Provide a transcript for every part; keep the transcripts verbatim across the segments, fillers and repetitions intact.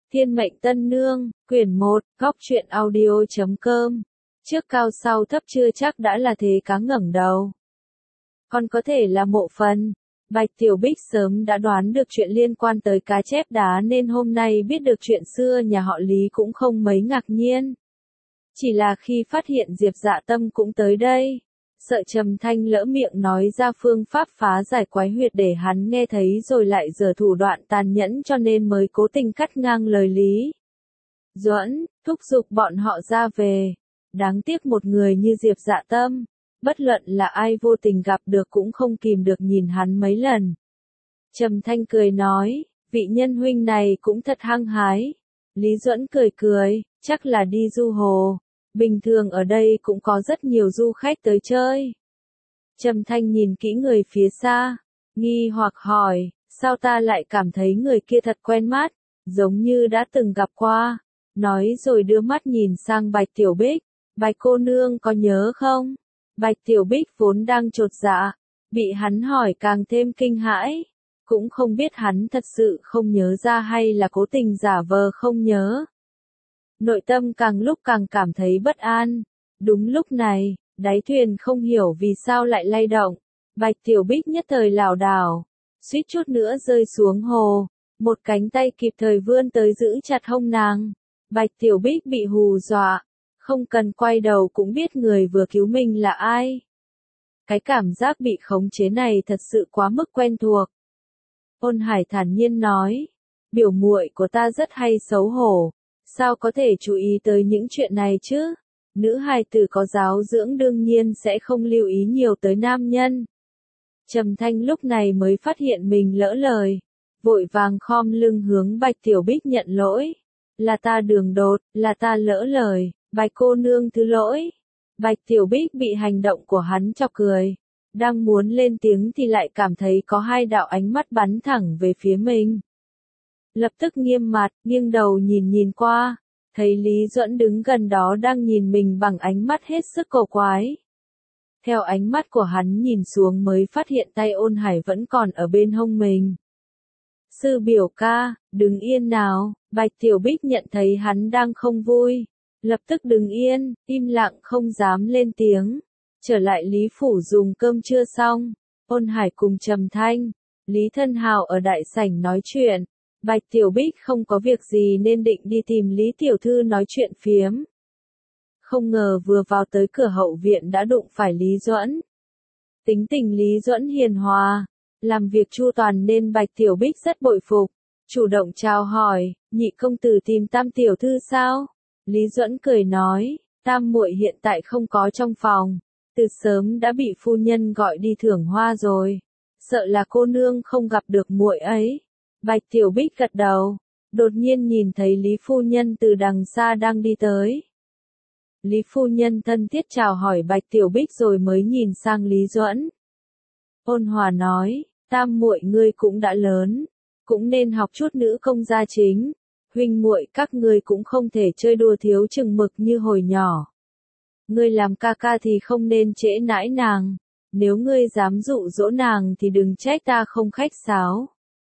Thiên mệnh tân nương, quyển một, góc truyện audio chấm com. Trước cao sau thấp chưa chắc đã là thế cá ngẩng đầu. Còn có thể là mộ phần. Bạch Tiểu Bích sớm đã đoán được chuyện liên quan tới cá chép đá nên hôm nay biết được chuyện xưa nhà họ Lý cũng không mấy ngạc nhiên. Chỉ là khi phát hiện Diệp Dạ Tâm cũng tới đây, sợ Trầm Thanh lỡ miệng nói ra phương pháp phá giải quái huyệt để hắn nghe thấy rồi lại giở thủ đoạn tàn nhẫn cho nên mới cố tình cắt ngang lời Lý Duẫn, thúc giục bọn họ ra về. Đáng tiếc một người như Diệp Dạ Tâm, bất luận là ai vô tình gặp được cũng không kìm được nhìn hắn mấy lần. Trầm Thanh cười nói, vị nhân huynh này cũng thật hăng hái. Lý Duẫn cười cười, chắc là đi du hồ. Bình thường ở đây cũng có rất nhiều du khách tới chơi. Trầm Thanh nhìn kỹ người phía xa, nghi hoặc hỏi, sao ta lại cảm thấy người kia thật quen mắt, giống như đã từng gặp qua. Nói rồi đưa mắt nhìn sang Bạch Tiểu Bích, Bạch cô nương có nhớ không? Bạch Tiểu Bích vốn đang chột dạ, bị hắn hỏi càng thêm kinh hãi, cũng không biết hắn thật sự không nhớ ra hay là cố tình giả vờ không nhớ. Nội tâm càng lúc càng cảm thấy bất an. Đúng lúc này, đáy thuyền không hiểu vì sao lại lay động. Bạch Tiểu Bích nhất thời lảo đảo, suýt chút nữa rơi xuống hồ. Một cánh tay kịp thời vươn tới giữ chặt hông nàng. Bạch Tiểu Bích bị hù dọa, không cần quay đầu cũng biết người vừa cứu mình là ai. Cái cảm giác bị khống chế này thật sự quá mức quen thuộc. Ôn Hải thản nhiên nói, biểu muội của ta rất hay xấu hổ. Sao có thể chú ý tới những chuyện này chứ? Nữ hài tử có giáo dưỡng đương nhiên sẽ không lưu ý nhiều tới nam nhân. Trầm Thanh lúc này mới phát hiện mình lỡ lời, vội vàng khom lưng hướng Bạch Tiểu Bích nhận lỗi. Là ta đường đột, là ta lỡ lời, Bạch cô nương thứ lỗi. Bạch Tiểu Bích bị hành động của hắn chọc cười, đang muốn lên tiếng thì lại cảm thấy có hai đạo ánh mắt bắn thẳng về phía mình. Lập tức nghiêm mặt, nghiêng đầu nhìn nhìn qua, thấy Lý Duẫn đứng gần đó đang nhìn mình bằng ánh mắt hết sức cổ quái. Theo ánh mắt của hắn nhìn xuống mới phát hiện tay Ôn Hải vẫn còn ở bên hông mình. Sư biểu ca, đứng yên nào. Bạch Tiểu Bích nhận thấy hắn đang không vui, lập tức đứng yên, im lặng không dám lên tiếng. Trở lại Lý Phủ dùng cơm trưa xong, Ôn Hải cùng Trầm Thanh, Lý Thân Hào ở đại sảnh nói chuyện. Bạch Tiểu Bích không có việc gì nên định đi tìm Lý Tiểu Thư nói chuyện phiếm. Không ngờ vừa vào tới cửa hậu viện đã đụng phải Lý Duẫn. Tính tình Lý Duẫn hiền hòa, làm việc chu toàn nên Bạch Tiểu Bích rất bội phục, chủ động chào hỏi, nhị công tử tìm Tam Tiểu Thư sao? Lý Duẫn cười nói, Tam muội hiện tại không có trong phòng, từ sớm đã bị phu nhân gọi đi thưởng hoa rồi, sợ là cô nương không gặp được muội ấy. Bạch Tiểu Bích gật đầu, đột nhiên nhìn thấy Lý phu nhân từ đằng xa đang đi tới. Lý phu nhân thân thiết chào hỏi Bạch Tiểu Bích rồi mới nhìn sang Lý Duẫn. Ôn hòa nói, Tam muội ngươi cũng đã lớn, cũng nên học chút nữ công gia chính, huynh muội các ngươi cũng không thể chơi đùa thiếu chừng mực như hồi nhỏ. Ngươi làm ca ca thì không nên trễ nãi nàng, nếu ngươi dám dụ dỗ nàng thì đừng trách ta không khách sáo.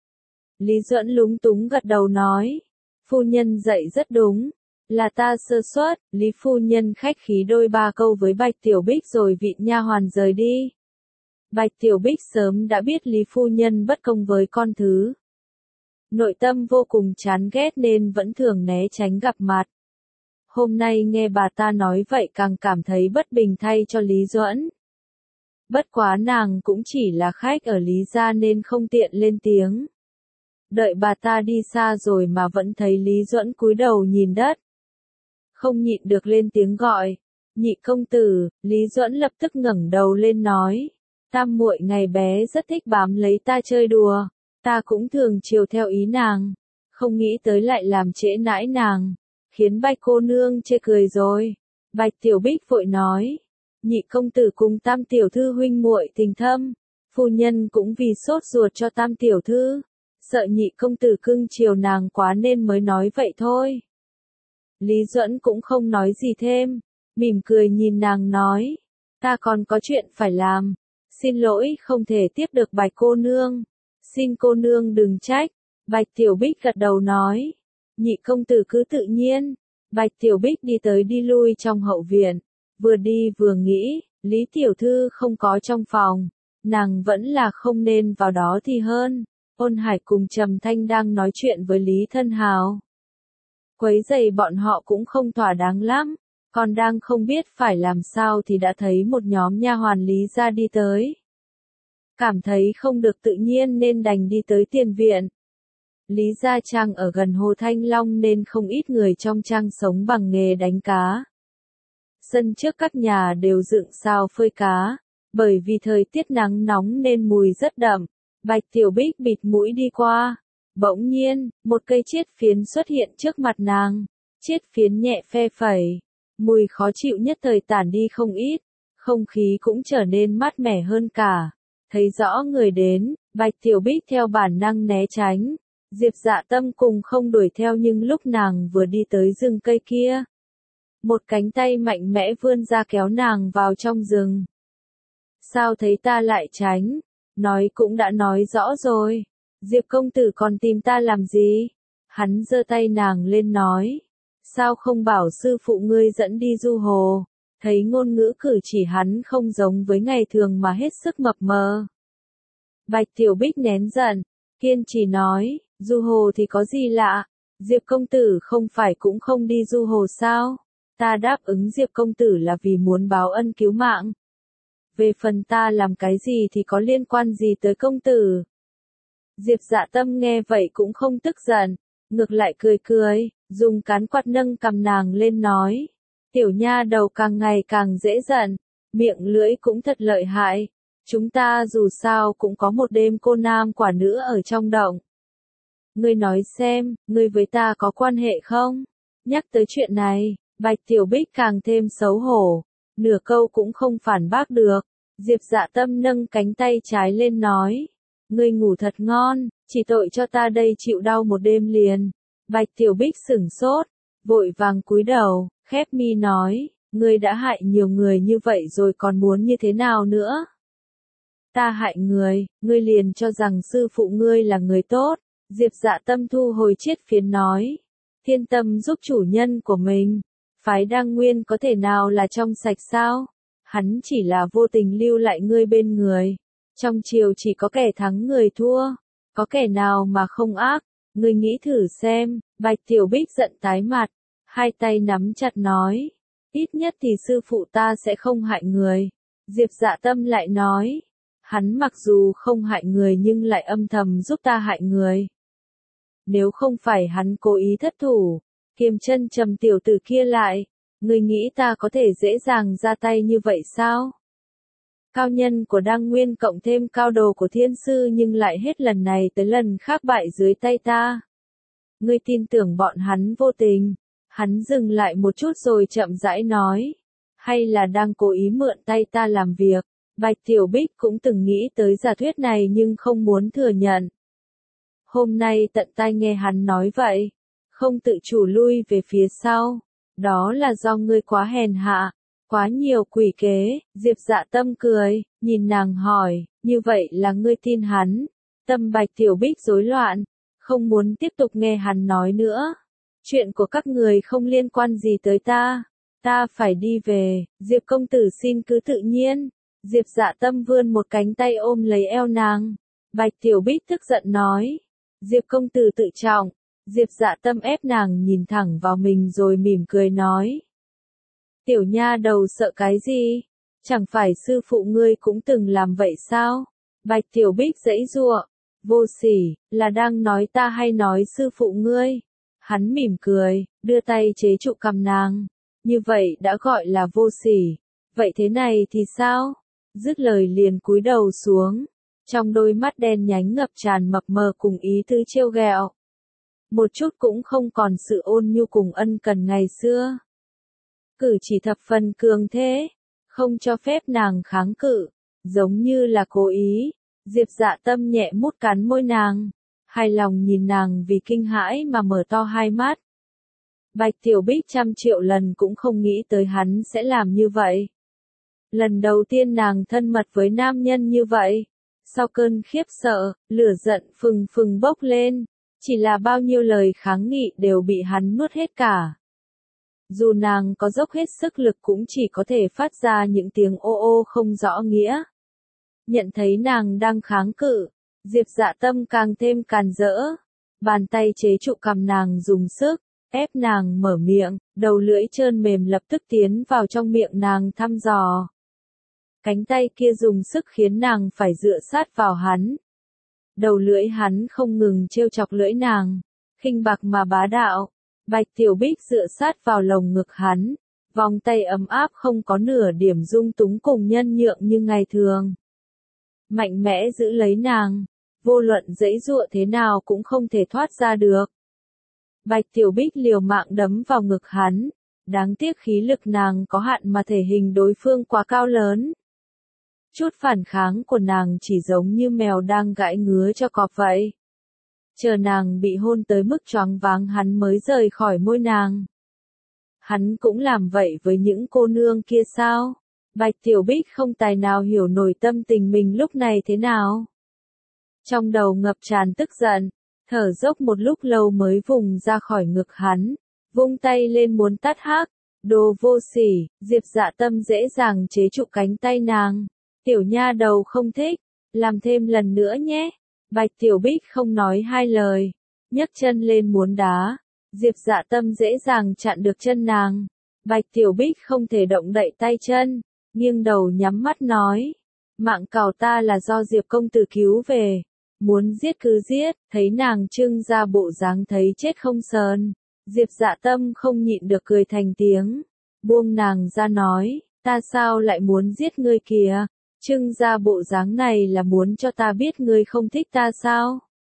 Lý Duẫn lúng túng gật đầu nói, phu nhân dạy rất đúng, là ta sơ suất. Lý phu nhân khách khí đôi ba câu với Bạch Tiểu Bích rồi vịn nha hoàn rời đi. Bạch Tiểu Bích sớm đã biết Lý phu nhân bất công với con thứ. Nội tâm vô cùng chán ghét nên vẫn thường né tránh gặp mặt. Hôm nay nghe bà ta nói vậy càng cảm thấy bất bình thay cho Lý Duẫn. Bất quá nàng cũng chỉ là khách ở Lý gia nên không tiện lên tiếng. Đợi bà ta đi xa rồi mà vẫn thấy Lý Duẫn cúi đầu nhìn đất. Không nhịn được lên tiếng gọi, nhị công tử. Lý Duẫn lập tức ngẩng đầu lên nói, Tam muội ngày bé rất thích bám lấy ta chơi đùa, ta cũng thường chiều theo ý nàng, không nghĩ tới lại làm trễ nãi nàng, khiến Bạch cô nương chê cười rồi. Bạch Tiểu Bích vội nói, nhị công tử cùng Tam Tiểu Thư huynh muội tình thâm, phu nhân cũng vì sốt ruột cho Tam Tiểu Thư, sợ nhị công tử cưng chiều nàng quá nên mới nói vậy thôi. Lý Duẫn cũng không nói gì thêm, mỉm cười nhìn nàng nói, ta còn có chuyện phải làm, xin lỗi không thể tiếp được Bạch cô nương, xin cô nương đừng trách. Bạch Tiểu Bích gật đầu nói, nhị công tử cứ tự nhiên. Bạch Tiểu Bích đi tới đi lui trong hậu viện, vừa đi vừa nghĩ, Lý Tiểu Thư không có trong phòng, nàng vẫn là không nên vào đó thì hơn. Ôn Hải cùng Trầm Thanh đang nói chuyện với Lý Thân Hào. Quấy rầy bọn họ cũng không thỏa đáng lắm, còn đang không biết phải làm sao thì đã thấy một nhóm nha hoàn Lý gia đi tới. Cảm thấy không được tự nhiên nên đành đi tới tiền viện. Lý Gia Trang ở gần Hồ Thanh Long nên không ít người trong trang sống bằng nghề đánh cá. Sân trước các nhà đều dựng sao phơi cá, bởi vì thời tiết nắng nóng nên mùi rất đậm. Bạch Tiểu Bích bịt mũi đi qua. Bỗng nhiên, một cây chiết phiến xuất hiện trước mặt nàng. Chiết phiến nhẹ phe phẩy. Mùi khó chịu nhất thời tản đi không ít. Không khí cũng trở nên mát mẻ hơn cả. Thấy rõ người đến, Bạch Tiểu Bích theo bản năng né tránh. Diệp Dạ Tâm cùng không đuổi theo nhưng lúc nàng vừa đi tới rừng cây kia. Một cánh tay mạnh mẽ vươn ra kéo nàng vào trong rừng. Sao thấy ta lại tránh? Nói cũng đã nói rõ rồi. Diệp công tử còn tìm ta làm gì? Hắn giơ tay nàng lên nói. Sao không bảo sư phụ ngươi dẫn đi du hồ? Thấy ngôn ngữ cử chỉ hắn không giống với ngày thường mà hết sức mập mờ. Bạch Tiểu Bích nén giận, kiên trì nói, du hồ thì có gì lạ? Diệp công tử không phải cũng không đi du hồ sao? Ta đáp ứng Diệp công tử là vì muốn báo ân cứu mạng. Về phần ta làm cái gì thì có liên quan gì tới công tử? Diệp Dạ Tâm nghe vậy cũng không tức giận, ngược lại cười cười, dùng cán quạt nâng cầm nàng lên nói. Tiểu nha đầu càng ngày càng dễ giận, miệng lưỡi cũng thật lợi hại. Chúng ta dù sao cũng có một đêm cô nam quả nữ ở trong động. Ngươi nói xem, ngươi với ta có quan hệ không? Nhắc tới chuyện này, Bạch Tiểu Bích càng thêm xấu hổ, nửa câu cũng không phản bác được. Diệp Dạ Tâm nâng cánh tay trái lên nói, ngươi ngủ thật ngon, chỉ tội cho ta đây chịu đau một đêm liền. Bạch Tiểu Bích sửng sốt, vội vàng cúi đầu, khép mi nói, ngươi đã hại nhiều người như vậy rồi còn muốn như thế nào nữa? Ta hại người, ngươi liền cho rằng sư phụ ngươi là người tốt. Diệp Dạ Tâm thu hồi chiết phiến nói, thiên tâm giúp chủ nhân của mình. Phái Đăng Nguyên có thể nào là trong sạch sao? Hắn chỉ là vô tình lưu lại ngươi bên người. Trong triều chỉ có kẻ thắng người thua. Có kẻ nào mà không ác? Ngươi nghĩ thử xem. Bạch Tiểu Bích giận tái mặt. Hai tay nắm chặt nói. Ít nhất thì sư phụ ta sẽ không hại người. Diệp Dạ Tâm lại nói. Hắn mặc dù không hại người nhưng lại âm thầm giúp ta hại người. Nếu không phải hắn cố ý thất thủ, kiềm chân Trầm tiểu tử kia lại, ngươi nghĩ ta có thể dễ dàng ra tay như vậy sao? Cao nhân của Đăng Nguyên cộng thêm cao đồ của thiên sư nhưng lại hết lần này tới lần khác bại dưới tay ta. Ngươi tin tưởng bọn hắn vô tình? Hắn dừng lại một chút rồi chậm rãi nói. Hay là đang cố ý mượn tay ta làm việc? Bạch Tiểu Bích cũng từng nghĩ tới giả thuyết này nhưng không muốn thừa nhận. Hôm nay tận tai nghe hắn nói vậy, không tự chủ lui về phía sau. Đó là do ngươi quá hèn hạ, quá nhiều quỷ kế. Diệp Dạ Tâm cười, nhìn nàng hỏi, như vậy là ngươi tin hắn? Tâm Bạch Tiểu Bích rối loạn, không muốn tiếp tục nghe hắn nói nữa. Chuyện của các người không liên quan gì tới ta, ta phải đi về. Diệp công tử xin cứ tự nhiên. Diệp Dạ Tâm vươn một cánh tay ôm lấy eo nàng. Bạch Tiểu Bích tức giận nói, Diệp công tử tự trọng. Diệp Dạ Tâm ép nàng nhìn thẳng vào mình rồi mỉm cười nói. Tiểu nha đầu sợ cái gì? Chẳng phải sư phụ ngươi cũng từng làm vậy sao? Bạch Tiểu Bích giãy giụa, vô sỉ, là đang nói ta hay nói sư phụ ngươi? Hắn mỉm cười, đưa tay chế trụ cằm nàng. Như vậy đã gọi là vô sỉ. Vậy thế này thì sao? Dứt lời liền cúi đầu xuống. Trong đôi mắt đen nhánh ngập tràn mập mờ cùng ý tứ trêu ghẹo. Một chút cũng không còn sự ôn nhu cùng ân cần ngày xưa. Cử chỉ thập phần cường thế, không cho phép nàng kháng cự, giống như là cố ý. Diệp Dạ Tâm nhẹ mút cắn môi nàng, hài lòng nhìn nàng vì kinh hãi mà mở to hai mắt. Bạch Tiểu Bích trăm triệu lần cũng không nghĩ tới hắn sẽ làm như vậy. Lần đầu tiên nàng thân mật với nam nhân như vậy. Sau cơn khiếp sợ, lửa giận phừng phừng bốc lên. Chỉ là bao nhiêu lời kháng nghị đều bị hắn nuốt hết cả. Dù nàng có dốc hết sức lực cũng chỉ có thể phát ra những tiếng ô ô không rõ nghĩa. Nhận thấy nàng đang kháng cự, Diệp Dạ Tâm càng thêm càn rỡ. Bàn tay chế trụ cằm nàng dùng sức, ép nàng mở miệng, đầu lưỡi trơn mềm lập tức tiến vào trong miệng nàng thăm dò. Cánh tay kia dùng sức khiến nàng phải dựa sát vào hắn. Đầu lưỡi hắn không ngừng trêu chọc lưỡi nàng, khinh bạc mà bá đạo. Bạch Tiểu Bích dựa sát vào lồng ngực hắn, vòng tay ấm áp không có nửa điểm dung túng cùng nhân nhượng như ngày thường. Mạnh mẽ giữ lấy nàng, vô luận giãy giụa thế nào cũng không thể thoát ra được. Bạch Tiểu Bích liều mạng đấm vào ngực hắn, đáng tiếc khí lực nàng có hạn mà thể hình đối phương quá cao lớn. Chút phản kháng của nàng chỉ giống như mèo đang gãi ngứa cho cọp vậy. Chờ nàng bị hôn tới mức choáng váng hắn mới rời khỏi môi nàng. Hắn cũng làm vậy với những cô nương kia sao? Bạch Tiểu Bích không tài nào hiểu nổi tâm tình mình lúc này thế nào. Trong đầu ngập tràn tức giận, thở dốc một lúc lâu mới vùng ra khỏi ngực hắn, vung tay lên muốn tát hác. Đồ vô sỉ, Diệp Dạ Tâm dễ dàng chế trụ cánh tay nàng. Tiểu nha đầu không thích, làm thêm lần nữa nhé. Bạch Tiểu Bích không nói hai lời, nhấc chân lên muốn đá. Diệp Dạ Tâm dễ dàng chặn được chân nàng. Bạch Tiểu Bích không thể động đậy tay chân, nghiêng đầu nhắm mắt nói. Mạng cào ta là do Diệp công tử cứu về. Muốn giết cứ giết, thấy nàng trưng ra bộ dáng thấy chết không sờn. Diệp Dạ Tâm không nhịn được cười thành tiếng. Buông nàng ra nói, ta sao lại muốn giết ngươi kìa? Trưng ra bộ dáng này là muốn cho ta biết ngươi không thích ta sao?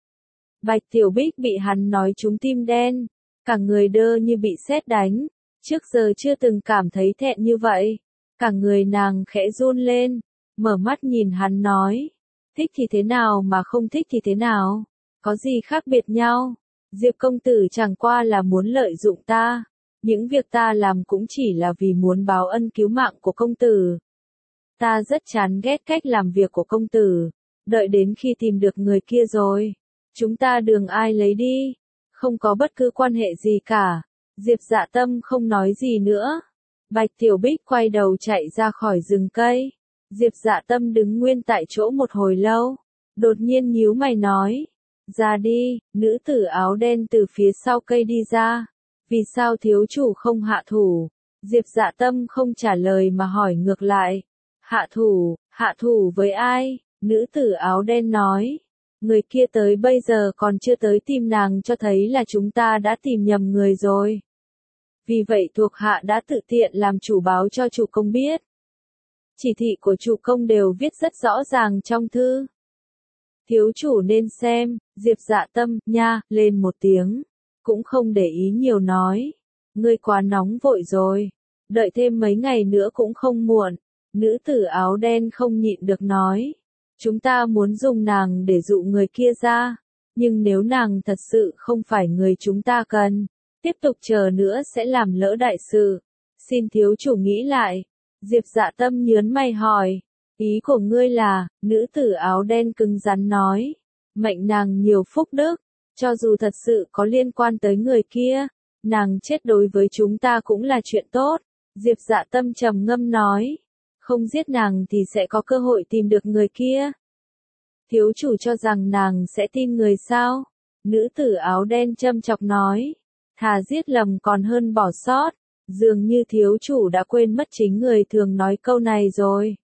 Bạch Tiểu Bích bị hắn nói trúng tim đen, cả người đơ như bị sét đánh, trước giờ chưa từng cảm thấy thẹn như vậy. Cả người nàng khẽ run lên, mở mắt nhìn hắn nói, thích thì thế nào mà không thích thì thế nào, có gì khác biệt nhau? Diệp công tử chẳng qua là muốn lợi dụng ta, những việc ta làm cũng chỉ là vì muốn báo ân cứu mạng của công tử. Ta rất chán ghét cách làm việc của công tử, đợi đến khi tìm được người kia rồi, chúng ta đường ai lấy đi, không có bất cứ quan hệ gì cả. Diệp Dạ Tâm không nói gì nữa. Bạch Tiểu Bích quay đầu chạy ra khỏi rừng cây. Diệp Dạ Tâm đứng nguyên tại chỗ một hồi lâu, đột nhiên nhíu mày nói, ra đi. Nữ tử áo đen từ phía sau cây đi ra. Vì sao thiếu chủ không hạ thủ? Diệp Dạ Tâm không trả lời mà hỏi ngược lại. Hạ thủ, hạ thủ với ai? Nữ tử áo đen nói. Người kia tới bây giờ còn chưa tới tìm nàng cho thấy là chúng ta đã tìm nhầm người rồi. Vì vậy thuộc hạ đã tự tiện làm chủ báo cho chủ công biết. Chỉ thị của chủ công đều viết rất rõ ràng trong thư. Thiếu chủ nên xem. Diệp Dạ Tâm, nha, lên một tiếng. Cũng không để ý nhiều nói. Ngươi quá nóng vội rồi. Đợi thêm mấy ngày nữa cũng không muộn. Nữ tử áo đen không nhịn được nói. Chúng ta muốn dùng nàng để dụ người kia ra. Nhưng nếu nàng thật sự không phải người chúng ta cần, tiếp tục chờ nữa sẽ làm lỡ đại sự. Xin thiếu chủ nghĩ lại. Diệp Dạ Tâm nhớn mày hỏi. Ý của ngươi là, nữ tử áo đen cứng rắn nói. Mệnh nàng nhiều phúc đức. Cho dù thật sự có liên quan tới người kia, nàng chết đối với chúng ta cũng là chuyện tốt. Diệp Dạ Tâm trầm ngâm nói. Không giết nàng thì sẽ có cơ hội tìm được người kia. Thiếu chủ cho rằng nàng sẽ tin người sao? Nữ tử áo đen châm chọc nói. Thà giết lầm còn hơn bỏ sót. Dường như thiếu chủ đã quên mất chính người thường nói câu này rồi.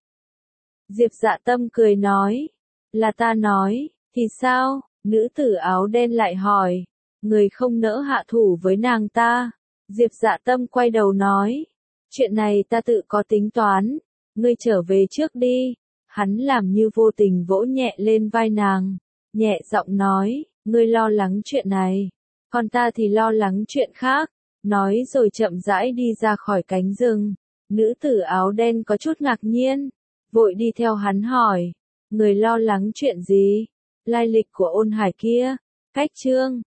Diệp Dạ Tâm cười nói. Là ta nói, thì sao? Nữ tử áo đen lại hỏi. Người không nỡ hạ thủ với nàng ta. Diệp Dạ Tâm quay đầu nói. Chuyện này ta tự có tính toán. Ngươi trở về trước đi. Hắn làm như vô tình vỗ nhẹ lên vai nàng. Nhẹ giọng nói. Ngươi lo lắng chuyện này. Còn ta thì lo lắng chuyện khác. Nói rồi chậm rãi đi ra khỏi cánh rừng. Nữ tử áo đen có chút ngạc nhiên. Vội đi theo hắn hỏi. Người lo lắng chuyện gì? Lai lịch của ôn hải kia. Cách chương.